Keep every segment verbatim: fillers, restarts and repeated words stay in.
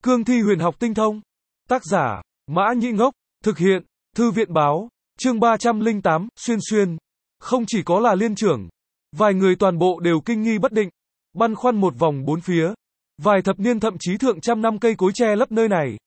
Cương thi huyền học tinh thông. Tác giả, Mã Nhĩ Ngốc. Thực hiện, Thư viện báo. Chương ba trăm lẻ tám, Xuyên Xuyên. Không chỉ có là liên trưởng. Vài người toàn bộ đều kinh nghi bất định. Băn khoăn một vòng bốn phía. Vài thập niên thậm chí thượng trăm năm cây cối che lấp nơi này.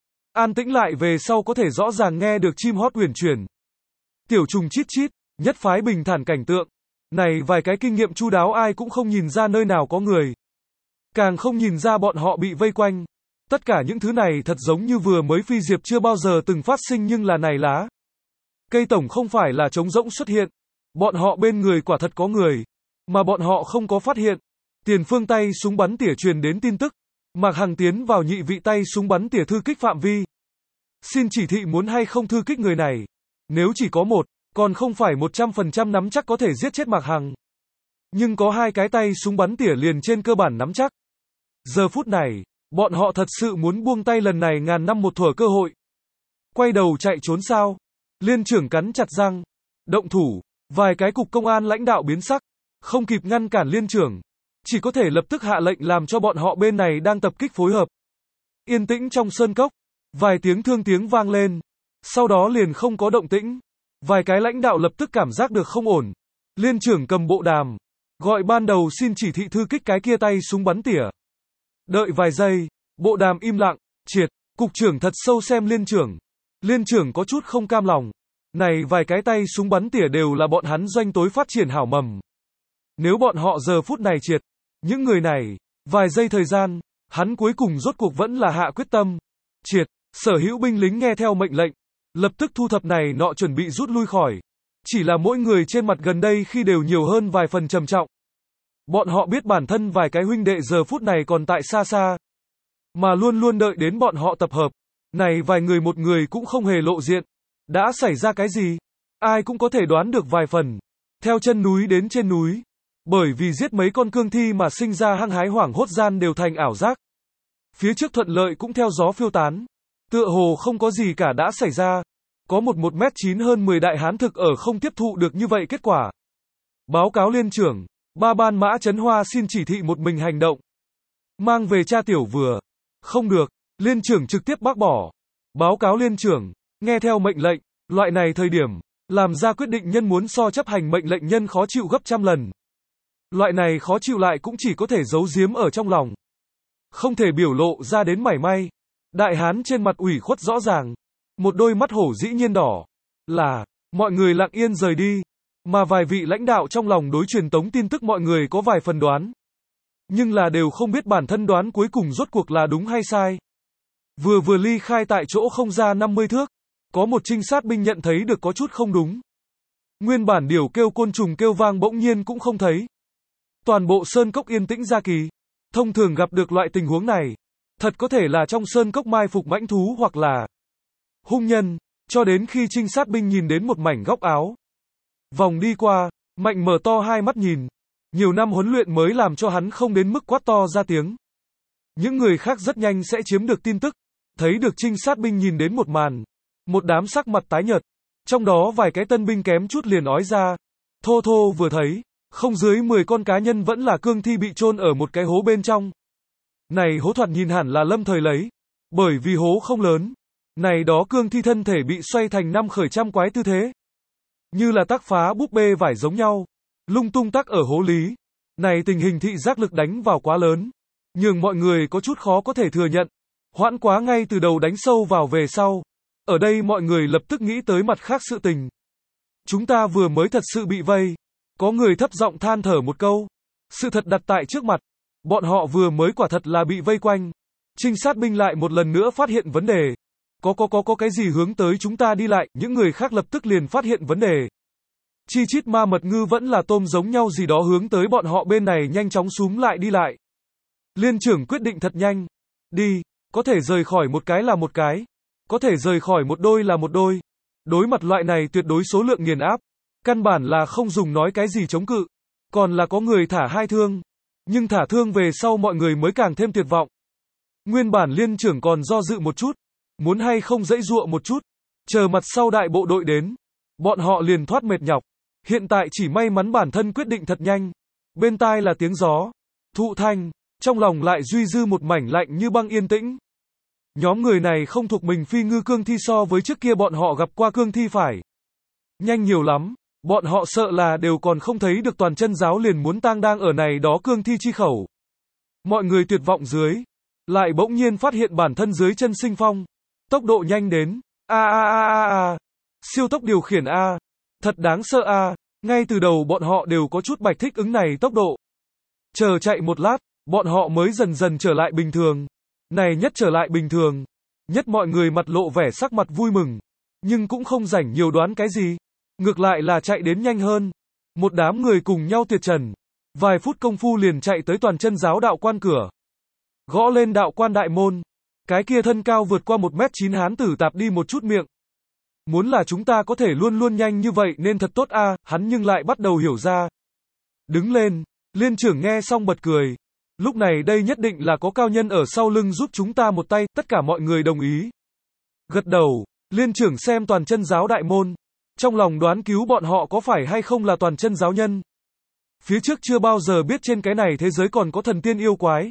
An tĩnh lại về sau có thể rõ ràng nghe được chim hót uyển chuyển. Tiểu trùng chít chít, nhất phái bình thản cảnh tượng. Này vài cái kinh nghiệm chu đáo ai cũng không nhìn ra nơi nào có người. Càng không nhìn ra bọn họ bị vây quanh. Tất cả những thứ này thật giống như vừa mới phi diệp chưa bao giờ từng phát sinh nhưng là này lá. Cây tổng không phải là trống rỗng xuất hiện. Bọn họ bên người quả thật có người. Mà bọn họ không có phát hiện. Tiền phương tay súng bắn tỉa truyền đến tin tức. Mạc Hằng tiến vào nhị vị tay súng bắn tỉa thư kích phạm vi. Xin chỉ thị muốn hay không thư kích người này. Nếu chỉ có một, còn không phải một trăm phần trăm nắm chắc có thể giết chết Mạc Hằng. Nhưng có hai cái tay súng bắn tỉa liền trên cơ bản nắm chắc. Giờ phút này, bọn họ thật sự muốn buông tay lần này ngàn năm một thuở cơ hội. Quay đầu chạy trốn sao? Liên trưởng cắn chặt răng. Động thủ, vài cái cục công an lãnh đạo biến sắc. Không kịp ngăn cản liên trưởng. Chỉ có thể lập tức hạ lệnh làm cho bọn họ bên này đang tập kích phối hợp. Yên tĩnh trong sơn cốc. Vài tiếng thương tiếng vang lên. Sau đó liền không có động tĩnh. Vài cái lãnh đạo lập tức cảm giác được không ổn. Liên trưởng cầm bộ đàm. Gọi ban đầu xin chỉ thị thư kích cái kia tay súng bắn tỉa. Đợi vài giây. Bộ đàm im lặng. Triệt. Cục trưởng thật sâu xem liên trưởng. Liên trưởng có chút không cam lòng. Này vài cái tay súng bắn tỉa đều là bọn hắn doanh tối phát triển hảo mầm. Nếu bọn họ giờ phút này triệt. Những người này. Vài giây thời gian. Hắn cuối cùng rốt cuộc vẫn là hạ quyết tâm. Triệt. Sở hữu binh lính nghe theo mệnh lệnh. Lập tức thu thập này nọ chuẩn bị rút lui khỏi. Chỉ là mỗi người trên mặt gần đây khi đều nhiều hơn vài phần trầm trọng. Bọn họ biết bản thân vài cái huynh đệ giờ phút này còn tại xa xa. Mà luôn luôn đợi đến bọn họ tập hợp. Này vài người một người cũng không hề lộ diện. Đã xảy ra cái gì? Ai cũng có thể đoán được vài phần. Theo chân núi đến trên núi. Bởi vì giết mấy con cương thi mà sinh ra hăng hái hoảng hốt gian đều thành ảo giác. Phía trước thuận lợi cũng theo gió phiêu tán. Tựa hồ không có gì cả đã xảy ra. Có một một mét chín hơn mười đại hán thực ở không tiếp thụ được như vậy kết quả. Báo cáo liên trưởng. Ba ban Mã Chấn Hoa xin chỉ thị một mình hành động. Mang về cha tiểu vừa. Không được. Liên trưởng trực tiếp bác bỏ. Báo cáo liên trưởng. Nghe theo mệnh lệnh. Loại này thời điểm. Làm ra quyết định nhân muốn so chấp hành mệnh lệnh nhân khó chịu gấp trăm lần. Loại này khó chịu lại cũng chỉ có thể giấu giếm ở trong lòng. Không thể biểu lộ ra đến mảy may. Đại hán trên mặt ủy khuất rõ ràng. Một đôi mắt hổ dĩ nhiên đỏ. Là, mọi người lặng yên rời đi. Mà vài vị lãnh đạo trong lòng đối truyền tống tin tức mọi người có vài phần đoán. Nhưng là đều không biết bản thân đoán cuối cùng rốt cuộc là đúng hay sai. Vừa vừa ly khai tại chỗ không ra năm mươi thước. Có một trinh sát binh nhận thấy được có chút không đúng. Nguyên bản điều kêu côn trùng kêu vang bỗng nhiên cũng không thấy. Toàn bộ sơn cốc yên tĩnh ra kỳ. Thông thường gặp được loại tình huống này. Thật có thể là trong sơn cốc mai phục mãnh thú hoặc là hung nhân. Cho đến khi trinh sát binh nhìn đến một mảnh góc áo. Vòng đi qua, Mạnh mở to hai mắt nhìn. Nhiều năm huấn luyện mới làm cho hắn không đến mức quát to ra tiếng. Những người khác rất nhanh sẽ chiếm được tin tức. Thấy được trinh sát binh nhìn đến một màn. Một đám sắc mặt tái nhợt. Trong đó vài cái tân binh kém chút liền ói ra. Thô thô vừa thấy. Không dưới mười con cá nhân vẫn là cương thi bị chôn ở một cái hố bên trong. Này hố thoạt nhìn hẳn là lâm thời lấy. Bởi vì hố không lớn. Này đó cương thi thân thể bị xoay thành năm khởi trăm quái tư thế. Như là tác phá búp bê vải giống nhau. Lung tung tắc ở hố lý. Này tình hình thị giác lực đánh vào quá lớn. Nhưng mọi người có chút khó có thể thừa nhận. Hoãn quá ngay từ đầu đánh sâu vào về sau. Ở đây mọi người lập tức nghĩ tới mặt khác sự tình. Chúng ta vừa mới thật sự bị vây. Có người thấp giọng than thở một câu. Sự thật đặt tại trước mặt. Bọn họ vừa mới quả thật là bị vây quanh. Trinh sát binh lại một lần nữa phát hiện vấn đề. Có có có có cái gì hướng tới chúng ta đi lại, những người khác lập tức liền phát hiện vấn đề. Chi chít ma mật ngư vẫn là tôm giống nhau gì đó hướng tới bọn họ bên này nhanh chóng súm lại đi lại. Liên trưởng quyết định thật nhanh. Đi, có thể rời khỏi một cái là một cái. Có thể rời khỏi một đôi là một đôi. Đối mặt loại này tuyệt đối số lượng nghiền áp. Căn bản là không dùng nói cái gì chống cự. Còn là có người thả hai thương. Nhưng thả thương về sau mọi người mới càng thêm tuyệt vọng. Nguyên bản liên trưởng còn do dự một chút. Muốn hay không dãy dụa một chút. Chờ mặt sau đại bộ đội đến. Bọn họ liền thoát mệt nhọc. Hiện tại chỉ may mắn bản thân quyết định thật nhanh. Bên tai là tiếng gió. Thụ thanh. Trong lòng lại duy dư một mảnh lạnh như băng yên tĩnh. Nhóm người này không thuộc mình phi ngư cương thi so với trước kia bọn họ gặp qua cương thi phải nhanh nhiều lắm. Bọn họ sợ là đều còn không thấy được toàn chân giáo liền muốn tang đang ở này đó cương thi chi khẩu. Mọi người tuyệt vọng dưới, lại bỗng nhiên phát hiện bản thân dưới chân sinh phong. Tốc độ nhanh đến, a a a a a, siêu tốc điều khiển a, thật đáng sợ a, ngay từ đầu bọn họ đều có chút bạch thích ứng này tốc độ. Chờ chạy một lát, bọn họ mới dần dần trở lại bình thường. Này nhất trở lại bình thường, nhất mọi người mặt lộ vẻ sắc mặt vui mừng, nhưng cũng không rảnh nhiều đoán cái gì. Ngược lại là chạy đến nhanh hơn. Một đám người cùng nhau tuyệt trần. Vài phút công phu liền chạy tới toàn chân giáo đạo quan cửa. Gõ lên đạo quan đại môn. Cái kia thân cao vượt qua một mét chín hán tử tạp đi một chút miệng. Muốn là chúng ta có thể luôn luôn nhanh như vậy nên thật tốt a, hắn nhưng lại bắt đầu hiểu ra. Đứng lên, liên trưởng nghe xong bật cười. Lúc này đây nhất định là có cao nhân ở sau lưng giúp chúng ta một tay, tất cả mọi người đồng ý. Gật đầu, liên trưởng xem toàn chân giáo đại môn. Trong lòng đoán cứu bọn họ có phải hay không là toàn chân giáo nhân. Phía trước chưa bao giờ biết trên cái này thế giới còn có thần tiên yêu quái.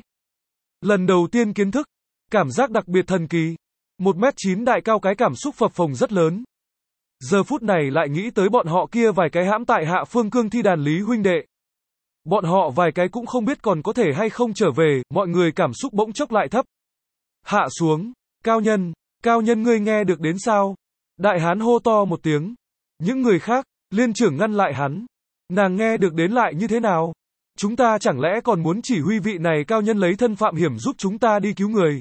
Lần đầu tiên kiến thức, cảm giác đặc biệt thần kỳ. Một mét chín đại cao cái cảm xúc phập phồng rất lớn. Giờ phút này lại nghĩ tới bọn họ kia vài cái hãm tại hạ phương cương thi đàn lý huynh đệ. Bọn họ vài cái cũng không biết còn có thể hay không trở về, mọi người cảm xúc bỗng chốc lại thấp. Hạ xuống, cao nhân, cao nhân ngươi nghe được đến sao? Đại hán hô to một tiếng. Những người khác, liên trưởng ngăn lại hắn. Nàng nghe được đến lại như thế nào? Chúng ta chẳng lẽ còn muốn chỉ huy vị này cao nhân lấy thân phạm hiểm giúp chúng ta đi cứu người?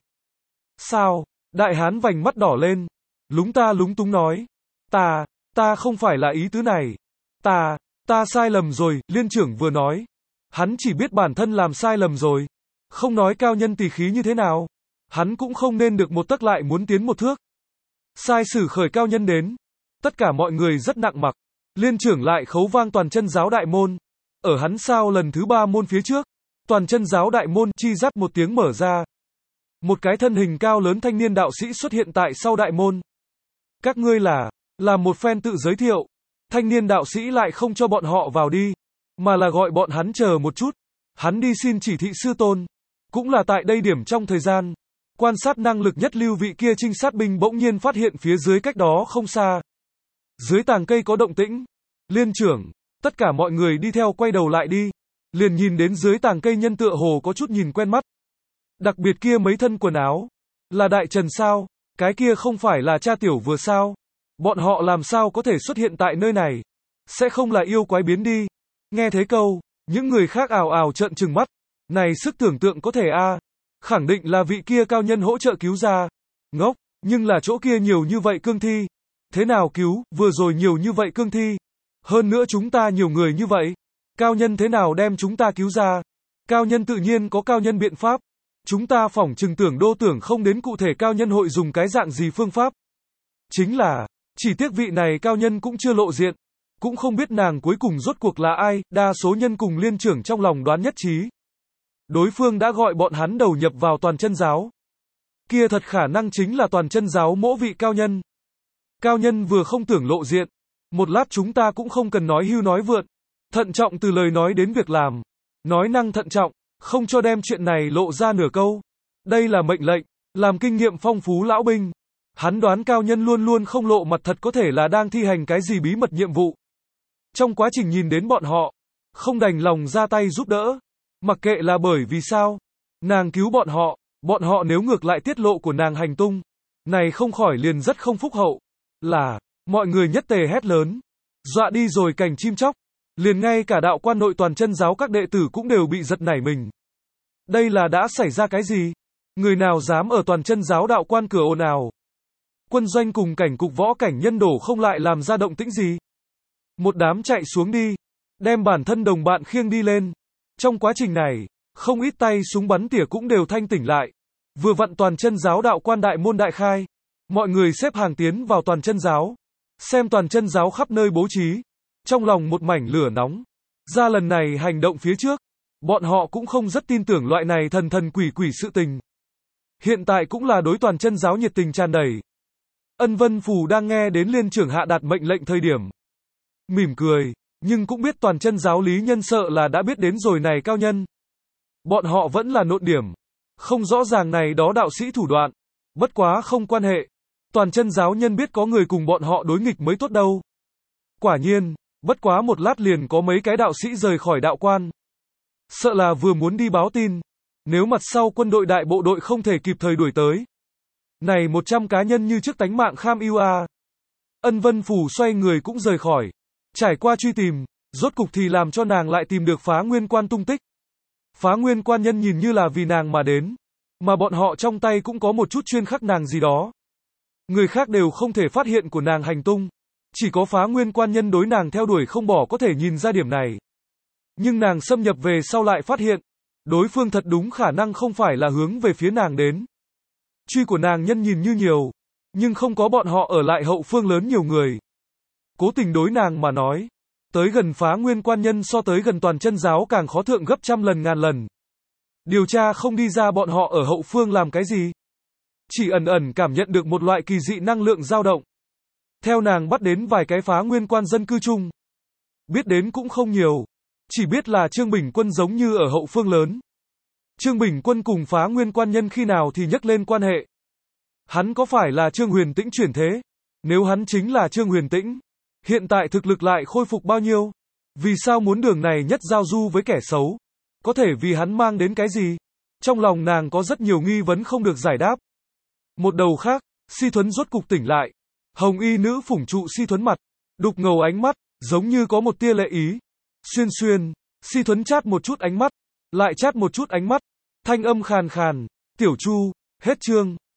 Sao? Đại hán vành mắt đỏ lên. Lúng ta lúng túng nói. Ta, ta không phải là ý tứ này. Ta, ta sai lầm rồi, liên trưởng vừa nói. Hắn chỉ biết bản thân làm sai lầm rồi. Không nói cao nhân tỳ khí như thế nào. Hắn cũng không nên được một tấc lại muốn tiến một thước. Sai sử khởi cao nhân đến. Tất cả mọi người rất nặng mặc. Liên trưởng lại khấu vang toàn chân giáo đại môn. Ở hắn sao lần thứ ba môn phía trước. Toàn chân giáo đại môn chi rắt một tiếng mở ra. Một cái thân hình cao lớn thanh niên đạo sĩ xuất hiện tại sau đại môn. Các ngươi là, là một phen tự giới thiệu. Thanh niên đạo sĩ lại không cho bọn họ vào đi. Mà là gọi bọn hắn chờ một chút. Hắn đi xin chỉ thị sư tôn. Cũng là tại đây điểm trong thời gian. Quan sát năng lực nhất lưu vị kia trinh sát binh bỗng nhiên phát hiện phía dưới cách đó không xa. Dưới tàng cây có động tĩnh. Liên trưởng, tất cả mọi người đi theo quay đầu lại đi. Liền nhìn đến dưới tàng cây nhân tựa hồ có chút nhìn quen mắt. Đặc biệt kia mấy thân quần áo. Là đại trần sao? Cái kia không phải là cha tiểu vừa sao? Bọn họ làm sao có thể xuất hiện tại nơi này? Sẽ không là yêu quái biến đi. Nghe thế câu, những người khác ào ào trợn trừng mắt. Này sức tưởng tượng có thể a, khẳng định là vị kia cao nhân hỗ trợ cứu ra. Ngốc, nhưng là chỗ kia nhiều như vậy cương thi. Thế nào cứu, vừa rồi nhiều như vậy cương thi. Hơn nữa chúng ta nhiều người như vậy. Cao nhân thế nào đem chúng ta cứu ra? Cao nhân tự nhiên có cao nhân biện pháp. Chúng ta phỏng chừng tưởng đô tưởng không đến cụ thể cao nhân hội dùng cái dạng gì phương pháp. Chính là, chỉ tiếc vị này cao nhân cũng chưa lộ diện. Cũng không biết nàng cuối cùng rốt cuộc là ai, đa số nhân cùng liên trưởng trong lòng đoán nhất trí. Đối phương đã gọi bọn hắn đầu nhập vào toàn chân giáo. Kia thật khả năng chính là toàn chân giáo mỗ vị cao nhân. Cao nhân vừa không tưởng lộ diện. Một lát chúng ta cũng không cần nói hưu nói vượn. Thận trọng từ lời nói đến việc làm. Nói năng thận trọng, không cho đem chuyện này lộ ra nửa câu. Đây là mệnh lệnh, làm kinh nghiệm phong phú lão binh. Hắn đoán cao nhân luôn luôn không lộ mặt thật có thể là đang thi hành cái gì bí mật nhiệm vụ. Trong quá trình nhìn đến bọn họ, không đành lòng ra tay giúp đỡ. Mặc kệ là bởi vì sao, nàng cứu bọn họ, bọn họ nếu ngược lại tiết lộ của nàng hành tung, này không khỏi liền rất không phúc hậu. Là, mọi người nhất tề hét lớn, dọa đi rồi cành chim chóc, liền ngay cả đạo quan nội toàn chân giáo các đệ tử cũng đều bị giật nảy mình. Đây là đã xảy ra cái gì? Người nào dám ở toàn chân giáo đạo quan cửa ồn ào? Quân doanh cùng cảnh cục võ cảnh nhân đổ không lại làm ra động tĩnh gì? Một đám chạy xuống đi, đem bản thân đồng bạn khiêng đi lên. Trong quá trình này, không ít tay súng bắn tỉa cũng đều thanh tỉnh lại. Vừa vặn toàn chân giáo đạo quan đại môn đại khai. Mọi người xếp hàng tiến vào toàn chân giáo. Xem toàn chân giáo khắp nơi bố trí. Trong lòng một mảnh lửa nóng. Ra lần này hành động phía trước. Bọn họ cũng không rất tin tưởng loại này thần thần quỷ quỷ sự tình. Hiện tại cũng là đối toàn chân giáo nhiệt tình tràn đầy. Ân Vân Phù đang nghe đến liên trưởng hạ đạt mệnh lệnh thời điểm. Mỉm cười, nhưng cũng biết toàn chân giáo lý nhân sợ là đã biết đến rồi này cao nhân. Bọn họ vẫn là nộn điểm. Không rõ ràng này đó đạo sĩ thủ đoạn. Bất quá không quan hệ. Toàn chân giáo nhân biết có người cùng bọn họ đối nghịch mới tốt đâu. Quả nhiên, bất quá một lát liền có mấy cái đạo sĩ rời khỏi đạo quan. Sợ là vừa muốn đi báo tin. Nếu mặt sau quân đội đại bộ đội không thể kịp thời đuổi tới. Này một trăm cá nhân như trước tánh mạng kham ưu a. Ân Vân Phủ xoay người cũng rời khỏi. Trải qua truy tìm, rốt cục thì làm cho nàng lại tìm được Phá Nguyên Quan tung tích. Phá Nguyên Quan nhân nhìn như là vì nàng mà đến. Mà bọn họ trong tay cũng có một chút chuyên khắc nàng gì đó. Người khác đều không thể phát hiện của nàng hành tung. Chỉ có Phá Nguyên Quan nhân đối nàng theo đuổi không bỏ có thể nhìn ra điểm này. Nhưng nàng xâm nhập về sau lại phát hiện. Đối phương thật đúng khả năng không phải là hướng về phía nàng đến. Truy của nàng nhân nhìn như nhiều. Nhưng không có bọn họ ở lại hậu phương lớn nhiều người. Cố tình đối nàng mà nói. Tới gần Phá Nguyên Quan nhân so tới gần toàn chân giáo càng khó thượng gấp trăm lần ngàn lần. Điều tra không đi ra bọn họ ở hậu phương làm cái gì. Chỉ ẩn ẩn cảm nhận được một loại kỳ dị năng lượng dao động. Theo nàng bắt đến vài cái Phá Nguyên Quan dân cư chung. Biết đến cũng không nhiều. Chỉ biết là Trương Bình Quân giống như ở hậu phương lớn. Trương Bình Quân cùng Phá Nguyên Quan nhân khi nào thì nhắc lên quan hệ. Hắn có phải là Trương Huyền Tĩnh chuyển thế? Nếu hắn chính là Trương Huyền Tĩnh, hiện tại thực lực lại khôi phục bao nhiêu? Vì sao muốn đường này nhất giao du với kẻ xấu? Có thể vì hắn mang đến cái gì? Trong lòng nàng có rất nhiều nghi vấn không được giải đáp. Một đầu khác, Si Thuấn rốt cục tỉnh lại. Hồng y nữ phủng trụ Si Thuấn mặt, đục ngầu ánh mắt, giống như có một tia lệ ý. Xuyên xuyên, Si Thuấn chát một chút ánh mắt, lại chát một chút ánh mắt, thanh âm khàn khàn, tiểu Chu, hết chương.